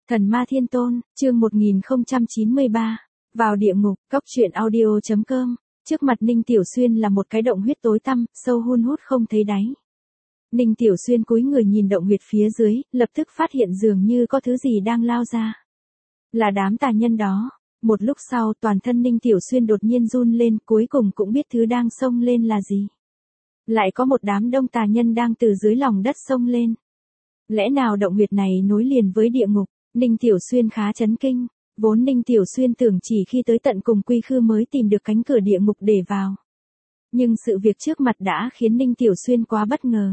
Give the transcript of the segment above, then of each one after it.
Thần Ma Thiên Tôn, chương 1093. Vào địa ngục, cốc truyện audio.com. Trước mặt Ninh Tiểu Xuyên là một cái động huyết tối tăm, sâu hun hút không thấy đáy. Ninh Tiểu Xuyên cúi người nhìn động huyệt phía dưới, lập tức phát hiện dường như có thứ gì đang lao ra. Là đám tà nhân đó. Một lúc sau toàn thân Ninh Tiểu Xuyên đột nhiên run lên, cuối cùng cũng biết thứ đang xông lên là gì. Lại có một đám đông tà nhân đang từ dưới lòng đất xông lên. Lẽ nào động huyệt này nối liền với địa ngục? Ninh Tiểu Xuyên khá chấn kinh, vốn Ninh Tiểu Xuyên tưởng chỉ khi tới tận cùng quy khư mới tìm được cánh cửa địa ngục để vào. Nhưng sự việc trước mặt đã khiến Ninh Tiểu Xuyên quá bất ngờ.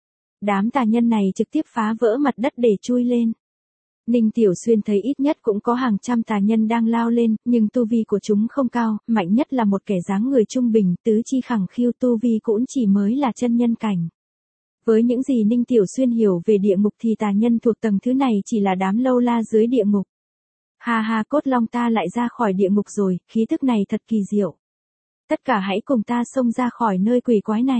Đám tà nhân này trực tiếp phá vỡ mặt đất để chui lên. Ninh Tiểu Xuyên thấy ít nhất cũng có hàng trăm tà nhân đang lao lên, nhưng tu vi của chúng không cao, mạnh nhất là một kẻ dáng người trung bình, tứ chi khẳng khiu, tu vi cũng chỉ mới là chân nhân cảnh. Với những gì Ninh Tiểu Xuyên hiểu về địa ngục thì tà nhân thuộc tầng thứ này chỉ là đám lâu la dưới địa ngục. Ha ha, cốt long ta lại ra khỏi địa ngục rồi, khí tức này thật kỳ diệu. Tất cả hãy cùng ta xông ra khỏi nơi quỷ quái này.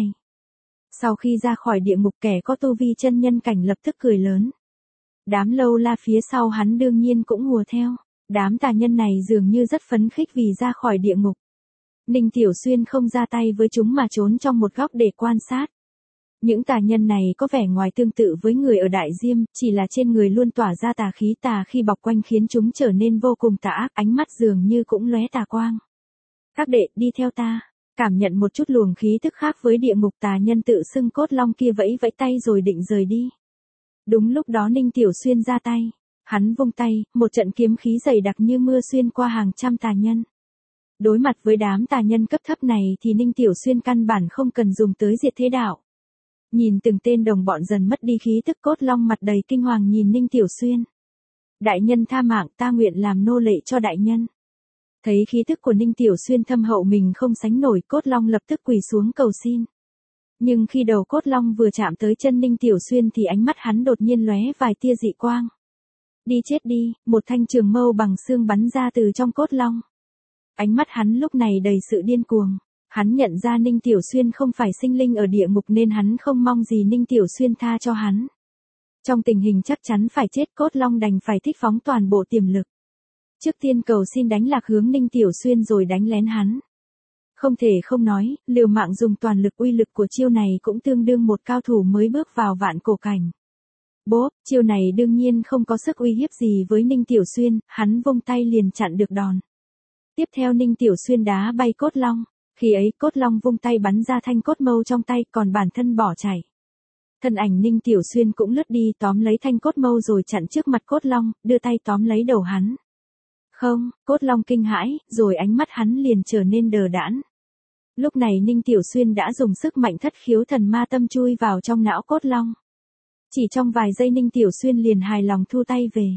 Sau khi ra khỏi địa ngục, kẻ có tu vi chân nhân cảnh lập tức cười lớn. Đám lâu la phía sau hắn đương nhiên cũng hùa theo. Đám tà nhân này dường như rất phấn khích vì ra khỏi địa ngục. Ninh Tiểu Xuyên không ra tay với chúng mà trốn trong một góc để quan sát. Những tà nhân này có vẻ ngoài tương tự với người ở Đại Diêm, chỉ là trên người luôn tỏa ra tà khí tà khi bọc quanh khiến chúng trở nên vô cùng tà ác, ánh mắt dường như cũng lóe tà quang. Các đệ, đi theo ta. Cảm nhận một chút luồng khí tức khác với địa ngục, tà nhân tự xưng cốt long kia vẫy vẫy tay rồi định rời đi. Đúng lúc đó Ninh Tiểu Xuyên ra tay. Hắn vung tay, một trận kiếm khí dày đặc như mưa xuyên qua hàng trăm tà nhân. Đối mặt với đám tà nhân cấp thấp này thì Ninh Tiểu Xuyên căn bản không cần dùng tới diệt thế đạo. Nhìn từng tên đồng bọn dần mất đi khí tức, cốt long mặt đầy kinh hoàng nhìn Ninh Tiểu Xuyên. Đại nhân tha mạng, ta nguyện làm nô lệ cho đại nhân. Thấy khí tức của Ninh Tiểu Xuyên thâm hậu mình không sánh nổi, cốt long lập tức quỳ xuống cầu xin. Nhưng khi đầu cốt long vừa chạm tới chân Ninh Tiểu Xuyên thì ánh mắt hắn đột nhiên lóe vài tia dị quang. Đi chết đi, một thanh trường mâu bằng xương bắn ra từ trong cốt long. Ánh mắt hắn lúc này đầy sự điên cuồng. Hắn nhận ra Ninh Tiểu Xuyên không phải sinh linh ở địa ngục nên hắn không mong gì Ninh Tiểu Xuyên tha cho hắn. Trong tình hình chắc chắn phải chết, cốt long đành phải thích phóng toàn bộ tiềm lực. Trước tiên cầu xin đánh lạc hướng Ninh Tiểu Xuyên rồi đánh lén hắn. Không thể không nói, liều mạng dùng toàn lực, uy lực của chiêu này cũng tương đương một cao thủ mới bước vào vạn cổ cảnh. Bốp, chiêu này đương nhiên không có sức uy hiếp gì với Ninh Tiểu Xuyên, hắn vung tay liền chặn được đòn. Tiếp theo Ninh Tiểu Xuyên đá bay cốt long. Khi ấy cốt long vung tay bắn ra thanh cốt mâu trong tay, còn bản thân bỏ chạy. Thân ảnh Ninh Tiểu Xuyên cũng lướt đi tóm lấy thanh cốt mâu rồi chặn trước mặt cốt long, đưa tay tóm lấy đầu hắn. Không, cốt long kinh hãi, rồi ánh mắt hắn liền trở nên đờ đẫn. Lúc này Ninh Tiểu Xuyên đã dùng sức mạnh thất khiếu thần ma tâm chui vào trong não cốt long. Chỉ trong vài giây Ninh Tiểu Xuyên liền hài lòng thu tay về.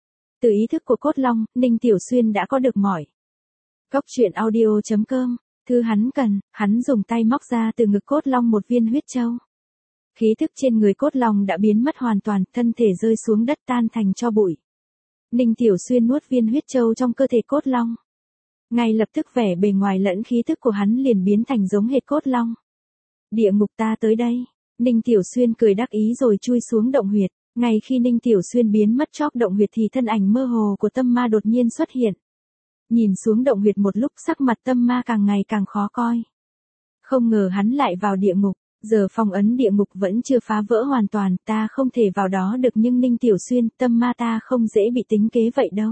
Từ ý thức của cốt long, Ninh Tiểu Xuyên đã có được mọi. Cốc truyện audio.com. Thứ hắn cần, hắn dùng tay móc ra từ ngực cốt long một viên huyết châu. Khí thức trên người cốt long đã biến mất hoàn toàn, thân thể rơi xuống đất tan thành tro bụi. Ninh Tiểu Xuyên nuốt viên huyết châu trong cơ thể cốt long. Ngay lập tức vẻ bề ngoài lẫn khí thức của hắn liền biến thành giống hệt cốt long. Địa ngục ta tới đây. Ninh Tiểu Xuyên cười đắc ý rồi chui xuống động huyệt. Ngay khi Ninh Tiểu Xuyên biến mất chóp động huyệt thì thân ảnh mơ hồ của tâm ma đột nhiên xuất hiện. Nhìn xuống động huyệt một lúc, sắc mặt tâm ma càng ngày càng khó coi. Không ngờ hắn lại vào địa ngục, giờ phong ấn địa ngục vẫn chưa phá vỡ hoàn toàn, ta không thể vào đó được, nhưng Ninh Tiểu Xuyên, tâm ma ta không dễ bị tính kế vậy đâu.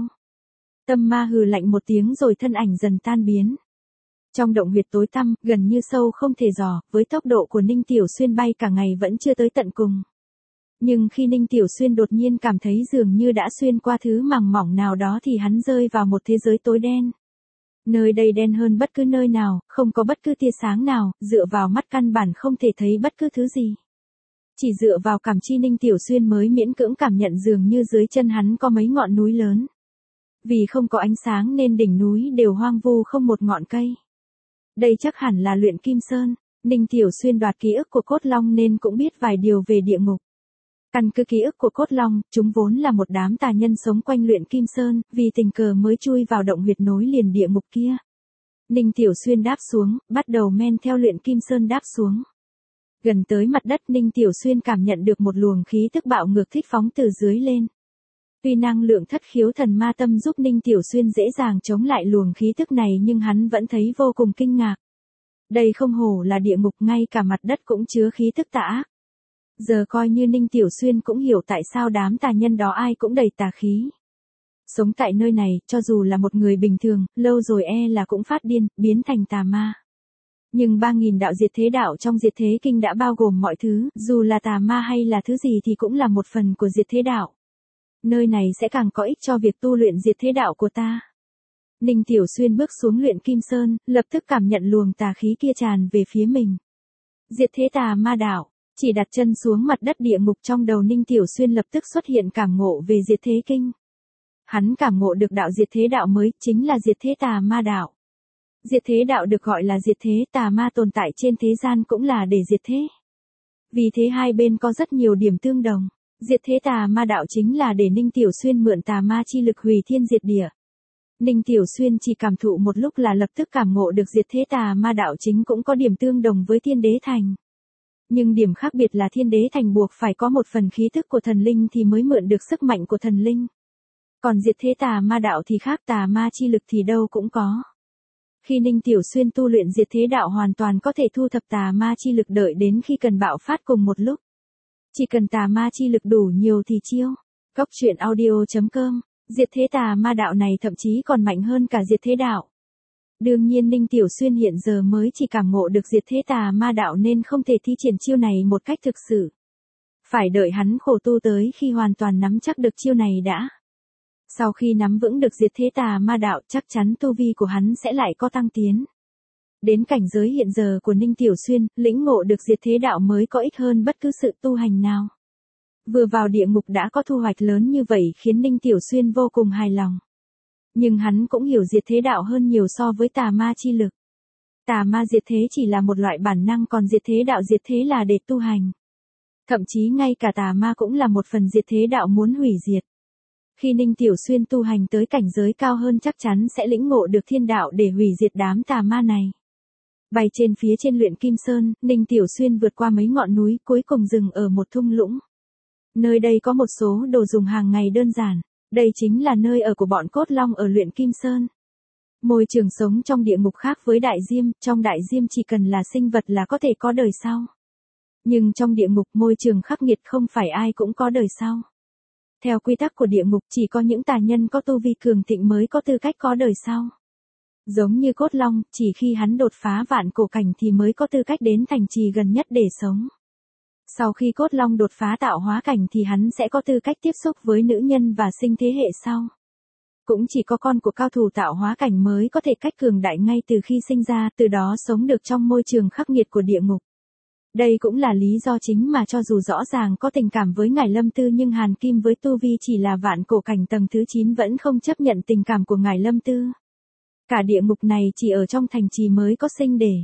Tâm ma hừ lạnh một tiếng rồi thân ảnh dần tan biến. Trong động huyệt tối tăm, gần như sâu không thể dò, với tốc độ của Ninh Tiểu Xuyên bay cả ngày vẫn chưa tới tận cùng. Nhưng khi Ninh Tiểu Xuyên đột nhiên cảm thấy dường như đã xuyên qua thứ màng mỏng nào đó thì hắn rơi vào một thế giới tối đen. Nơi đây đen hơn bất cứ nơi nào, không có bất cứ tia sáng nào, dựa vào mắt căn bản không thể thấy bất cứ thứ gì. Chỉ dựa vào cảm chi Ninh Tiểu Xuyên mới miễn cưỡng cảm nhận dường như dưới chân hắn có mấy ngọn núi lớn. Vì không có ánh sáng nên đỉnh núi đều hoang vu không một ngọn cây. Đây chắc hẳn là Luyện Kim Sơn. Ninh Tiểu Xuyên đoạt ký ức của cốt long nên cũng biết vài điều về địa ngục. Căn cứ ký ức của cốt long, chúng vốn là một đám tà nhân sống quanh Luyện Kim Sơn, vì tình cờ mới chui vào động huyệt nối liền địa ngục kia. Ninh Tiểu Xuyên đáp xuống, bắt đầu men theo Luyện Kim Sơn đáp xuống. Gần tới mặt đất, Ninh Tiểu Xuyên cảm nhận được một luồng khí tức bạo ngược thích phóng từ dưới lên. Tuy năng lượng thất khiếu thần ma tâm giúp Ninh Tiểu Xuyên dễ dàng chống lại luồng khí tức này nhưng hắn vẫn thấy vô cùng kinh ngạc. Đây không hổ là địa ngục, ngay cả mặt đất cũng chứa khí tức tà ác. Giờ coi như Ninh Tiểu Xuyên cũng hiểu tại sao đám tà nhân đó ai cũng đầy tà khí. Sống tại nơi này, cho dù là một người bình thường, lâu rồi là cũng phát điên, biến thành tà ma. Nhưng 3.000 đạo diệt thế đạo trong diệt thế kinh đã bao gồm mọi thứ, dù là tà ma hay là thứ gì thì cũng là một phần của diệt thế đạo. Nơi này sẽ càng có ích cho việc tu luyện diệt thế đạo của ta. Ninh Tiểu Xuyên bước xuống luyện kim sơn, lập tức cảm nhận luồng tà khí kia tràn về phía mình. Diệt thế tà ma đạo, chỉ đặt chân xuống mặt đất địa ngục trong đầu Ninh Tiểu Xuyên lập tức xuất hiện cảm ngộ về diệt thế kinh. Hắn cảm ngộ được đạo diệt thế đạo mới, chính là diệt thế tà ma đạo. Diệt thế đạo được gọi là diệt thế, tà ma tồn tại trên thế gian cũng là để diệt thế. Vì thế hai bên có rất nhiều điểm tương đồng. Diệt thế tà ma đạo chính là để Ninh Tiểu Xuyên mượn tà ma chi lực hủy thiên diệt địa. Ninh Tiểu Xuyên chỉ cảm thụ một lúc là lập tức cảm ngộ được diệt thế tà ma đạo chính cũng có điểm tương đồng với Thiên Đế Thành. Nhưng điểm khác biệt là Thiên Đế Thành buộc phải có một phần khí thức của thần linh thì mới mượn được sức mạnh của thần linh. Còn diệt thế tà ma đạo thì khác, tà ma chi lực thì đâu cũng có. Khi Ninh Tiểu Xuyên tu luyện diệt thế đạo hoàn toàn có thể thu thập tà ma chi lực đợi đến khi cần bạo phát cùng một lúc. Chỉ cần tà ma chi lực đủ nhiều thì chiêu. Góc truyện audio.com, diệt thế tà ma đạo này thậm chí còn mạnh hơn cả diệt thế đạo. Đương nhiên Ninh Tiểu Xuyên hiện giờ mới chỉ cảm ngộ được diệt thế tà ma đạo nên không thể thi triển chiêu này một cách thực sự. Phải đợi hắn khổ tu tới khi hoàn toàn nắm chắc được chiêu này đã. Sau khi nắm vững được diệt thế tà ma đạo chắc chắn tu vi của hắn sẽ lại có tăng tiến. Đến cảnh giới hiện giờ của Ninh Tiểu Xuyên, lĩnh ngộ được diệt thế đạo mới có ích hơn bất cứ sự tu hành nào. Vừa vào địa ngục đã có thu hoạch lớn như vậy khiến Ninh Tiểu Xuyên vô cùng hài lòng. Nhưng hắn cũng hiểu diệt thế đạo hơn nhiều so với tà ma chi lực. Tà ma diệt thế chỉ là một loại bản năng, còn diệt thế đạo diệt thế là để tu hành. Thậm chí ngay cả tà ma cũng là một phần diệt thế đạo muốn hủy diệt. Khi Ninh Tiểu Xuyên tu hành tới cảnh giới cao hơn chắc chắn sẽ lĩnh ngộ được thiên đạo để hủy diệt đám tà ma này. Bay trên phía trên luyện kim sơn, Ninh Tiểu Xuyên vượt qua mấy ngọn núi cuối cùng dừng ở một thung lũng. Nơi đây có một số đồ dùng hàng ngày đơn giản. Đây chính là nơi ở của bọn cốt long ở luyện kim sơn. Môi trường sống trong địa ngục khác với đại diêm, trong đại diêm chỉ cần là sinh vật là có thể có đời sau. Nhưng trong địa ngục môi trường khắc nghiệt không phải ai cũng có đời sau. Theo quy tắc của địa ngục chỉ có những tà nhân có tu vi cường thịnh mới có tư cách có đời sau. Giống như cốt long, chỉ khi hắn đột phá vạn cổ cảnh thì mới có tư cách đến thành trì gần nhất để sống. Sau khi cốt long đột phá tạo hóa cảnh thì hắn sẽ có tư cách tiếp xúc với nữ nhân và sinh thế hệ sau. Cũng chỉ có con của cao thủ tạo hóa cảnh mới có thể cách cường đại ngay từ khi sinh ra, từ đó sống được trong môi trường khắc nghiệt của địa ngục. Đây cũng là lý do chính mà cho dù rõ ràng có tình cảm với Ngải Lâm Tư nhưng Hàn Kim với tu vi chỉ là vạn cổ cảnh tầng thứ 9 vẫn không chấp nhận tình cảm của Ngải Lâm Tư. Cả địa ngục này chỉ ở trong thành trì mới có sinh để.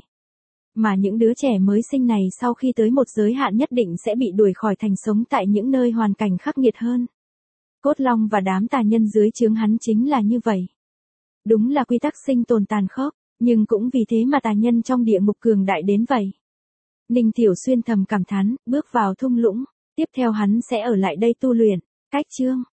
Mà những đứa trẻ mới sinh này sau khi tới một giới hạn nhất định sẽ bị đuổi khỏi thành sống tại những nơi hoàn cảnh khắc nghiệt hơn. Cốt long và đám tà nhân dưới trướng hắn chính là như vậy. Đúng là quy tắc sinh tồn tàn khốc, nhưng cũng vì thế mà tà nhân trong địa ngục cường đại đến vậy. Ninh Tiểu Xuyên thầm cảm thán, bước vào thung lũng, tiếp theo hắn sẽ ở lại đây tu luyện. Cách chương